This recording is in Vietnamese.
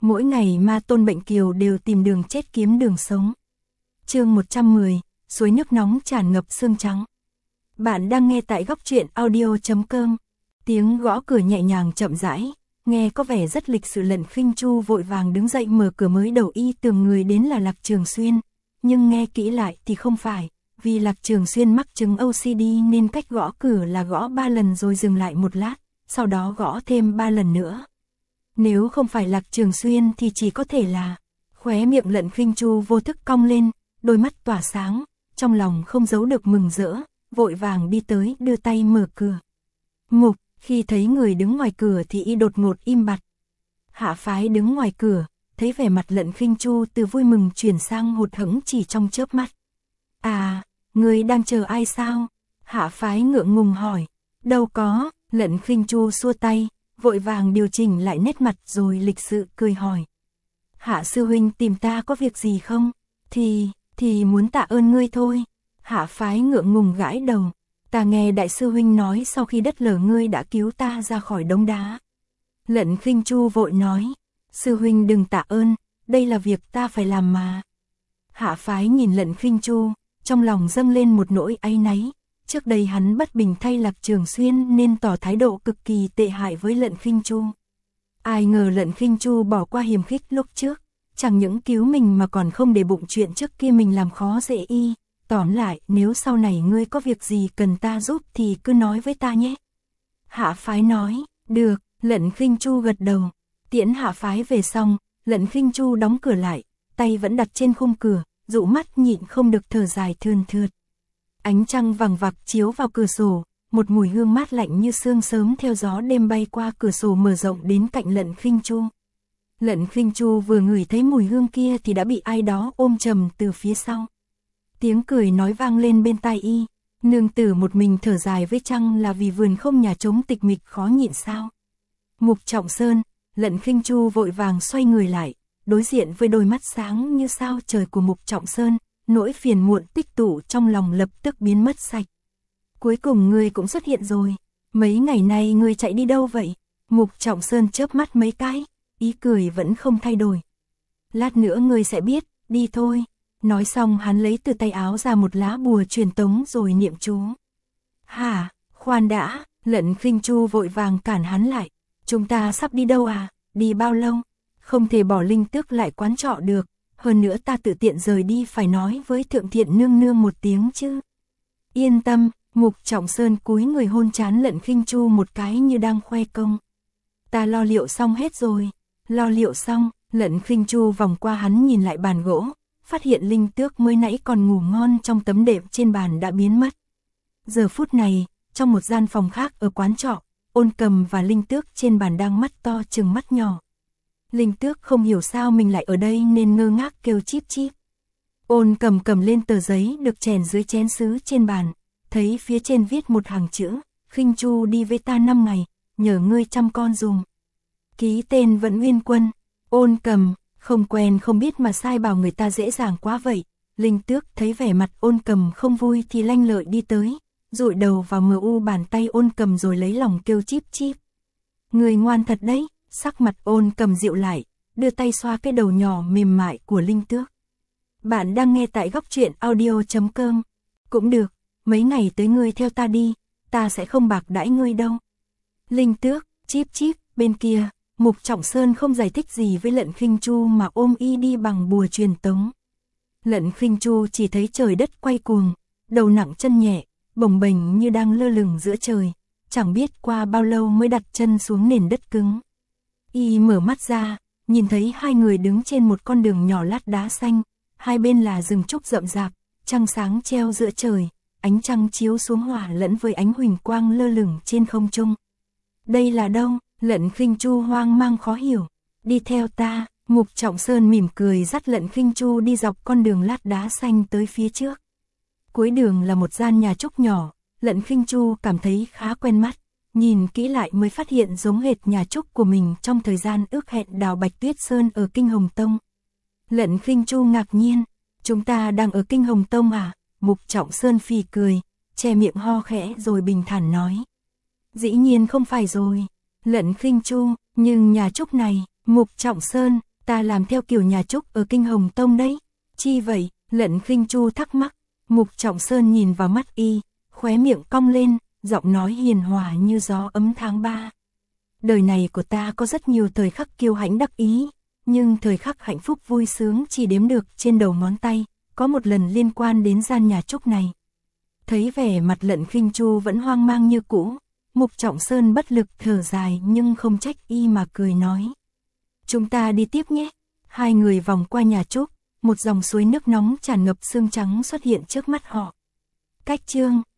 Mỗi ngày ma tôn bệnh kiều đều tìm đường chết kiếm đường sống. Chương 110, suối nước nóng tràn ngập xương trắng. Bạn đang nghe tại góc truyện audio.com. Tiếng gõ cửa nhẹ nhàng chậm rãi, nghe có vẻ rất lịch sự. Lận Khinh Chu vội vàng đứng dậy mở cửa, mới đầu y tưởng người đến là Lạc Trường Xuyên, nhưng nghe kỹ lại thì không phải, vì Lạc Trường Xuyên mắc chứng OCD nên cách gõ cửa là gõ 3 lần rồi dừng lại một lát, sau đó gõ thêm 3 lần nữa. Nếu không phải Lạc Trường Xuyên thì chỉ có thể là. Khóe miệng Lận Khinh Chu vô thức cong lên, đôi mắt tỏa sáng, trong lòng không giấu được mừng rỡ, vội vàng đi tới đưa tay mở cửa. Mục, khi thấy người đứng ngoài cửa thì y đột ngột im bặt. Hạ Phái đứng ngoài cửa, thấy vẻ mặt Lận Khinh Chu từ vui mừng chuyển sang hụt hẫng chỉ trong chớp mắt. À, người đang chờ ai sao? Hạ Phái ngượng ngùng hỏi. Đâu có, Lận Khinh Chu xua tay, vội vàng điều chỉnh lại nét mặt rồi lịch sự cười hỏi. Hạ sư huynh tìm ta có việc gì không? Thì muốn tạ ơn ngươi thôi. Hạ Phái ngượng ngùng gãi đầu. Ta nghe đại sư huynh nói sau khi đất lở ngươi đã cứu ta ra khỏi đống đá. Lận Khinh Chu vội nói. Sư huynh đừng tạ ơn, đây là việc ta phải làm mà. Hạ Phái nhìn Lận Khinh Chu, trong lòng dâng lên một nỗi áy náy. Trước đây hắn bất bình thay Lạc Trường Xuyên nên tỏ thái độ cực kỳ tệ hại với Lận Khinh Chu. Ai ngờ Lận Khinh Chu bỏ qua hiềm khích lúc trước, chẳng những cứu mình mà còn không để bụng chuyện trước kia mình làm khó dễ y. Tóm lại, nếu sau này ngươi có việc gì cần ta giúp thì cứ nói với ta nhé. Hạ Phái nói, được. Lận Khinh Chu gật đầu. Tiễn Hạ Phái về xong, Lận Khinh Chu đóng cửa lại, tay vẫn đặt trên khung cửa, dụ mắt nhịn không được thở dài thườn thượt. Ánh trăng vằng vặc chiếu vào cửa sổ, một mùi hương mát lạnh như sương sớm theo gió đêm bay qua cửa sổ mở rộng đến cạnh Lận Khinh Chu. Lận Khinh Chu vừa ngửi thấy mùi hương kia thì đã bị ai đó ôm chầm từ phía sau. Tiếng cười nói vang lên bên tai y, nương tử một mình thở dài với trăng là vì vườn không nhà trống tịch mịch khó nhịn sao? Mục Trọng Sơn. Lận Khinh Chu vội vàng xoay người lại, đối diện với đôi mắt sáng như sao trời của Mục Trọng Sơn, nỗi phiền muộn tích tụ trong lòng lập tức biến mất sạch. Cuối cùng ngươi cũng xuất hiện rồi, mấy ngày nay ngươi chạy đi đâu vậy? Mục Trọng Sơn chớp mắt mấy cái, ý cười vẫn không thay đổi. Lát nữa ngươi sẽ biết, đi thôi. Nói xong hắn lấy từ tay áo ra một lá bùa truyền tống rồi niệm chú. Hả, khoan đã, Lận Khinh Chu vội vàng cản hắn lại. Chúng ta sắp đi đâu à? Đi bao lâu? Không thể bỏ Linh Tước lại quán trọ được. Hơn nữa ta tự tiện rời đi phải nói với Thượng Thiện nương nương một tiếng chứ. Yên tâm, Mục Trọng Sơn cúi người hôn trán Lận Khinh Chu một cái như đang khoe công. Ta lo liệu xong hết rồi. Lo liệu xong, Lận Khinh Chu vòng qua hắn nhìn lại bàn gỗ, phát hiện Linh Tước mới nãy còn ngủ ngon trong tấm đệm trên bàn đã biến mất. Giờ phút này, trong một gian phòng khác ở quán trọ, Ôn Cầm và Linh Tước trên bàn đang mắt to trừng mắt nhỏ. Linh Tước không hiểu sao mình lại ở đây nên ngơ ngác kêu chíp chíp. Ôn Cầm cầm lên tờ giấy được chèn dưới chén sứ trên bàn, thấy phía trên viết một hàng chữ, Khinh Chu đi với ta 5 ngày, nhờ ngươi chăm con dùm. Ký tên Vẫn Nguyên Quân. Ôn Cầm, không quen không biết mà sai bảo người ta dễ dàng quá vậy. Linh Tước thấy vẻ mặt Ôn Cầm không vui thì lanh lợi đi tới, dụi đầu vào mờ bàn tay Ôn Cầm rồi lấy lòng kêu chíp chíp. Người ngoan thật đấy. Sắc mặt Ôn Cầm dịu lại, đưa tay xoa cái đầu nhỏ mềm mại của Linh Tước. Bạn đang nghe tại góc truyện audio.com. Cũng được, mấy ngày tới ngươi theo ta đi, ta sẽ không bạc đãi ngươi đâu. Linh Tước, chíp chíp, bên kia, Mục Trọng Sơn không giải thích gì với Lận Khinh Chu mà ôm y đi bằng bùa truyền tống. Lận Khinh Chu chỉ thấy trời đất quay cuồng, đầu nặng chân nhẹ, bồng bềnh như đang lơ lửng giữa trời, chẳng biết qua bao lâu mới đặt chân xuống nền đất cứng. Y mở mắt ra, nhìn thấy hai người đứng trên một con đường nhỏ lát đá xanh, hai bên là rừng trúc rậm rạp, trăng sáng treo giữa trời, ánh trăng chiếu xuống hòa lẫn với ánh huỳnh quang lơ lửng trên không trung. Đây là đâu? Lận Khinh Chu hoang mang khó hiểu. Đi theo ta. Mục Trọng Sơn mỉm cười dắt Lận Khinh Chu đi dọc con đường lát đá xanh tới phía trước. Cuối đường là một gian nhà trúc nhỏ, Lận Khinh Chu cảm thấy khá quen mắt. Nhìn kỹ lại mới phát hiện giống hệt nhà trúc của mình trong thời gian ước hẹn đào Bạch Tuyết Sơn ở Kinh Hồng Tông. Lận Khinh Chu ngạc nhiên, chúng ta đang ở Kinh Hồng Tông à? Mục Trọng Sơn phì cười, che miệng ho khẽ rồi bình thản nói. Dĩ nhiên không phải rồi. Lận Khinh Chu, nhưng nhà trúc này, Mục Trọng Sơn, Ta làm theo kiểu nhà Trúc ở Kinh Hồng Tông đấy. Chi vậy? Lận Khinh Chu thắc mắc. Mục Trọng Sơn nhìn vào mắt y, khóe miệng cong lên, giọng nói hiền hòa như gió ấm tháng 3. Đời này của ta có rất nhiều thời khắc kiêu hãnh đắc ý, nhưng thời khắc hạnh phúc vui sướng chỉ đếm được trên đầu ngón tay, có một lần liên quan đến gian nhà Trúc này. Thấy vẻ mặt Lận Khinh Chu vẫn hoang mang như cũ, Mục Trọng Sơn bất lực thở dài nhưng không trách y mà cười nói. Chúng ta đi tiếp nhé. Hai người vòng qua nhà Trúc, một dòng suối nước nóng tràn ngập xương trắng xuất hiện trước mắt họ. Cách chương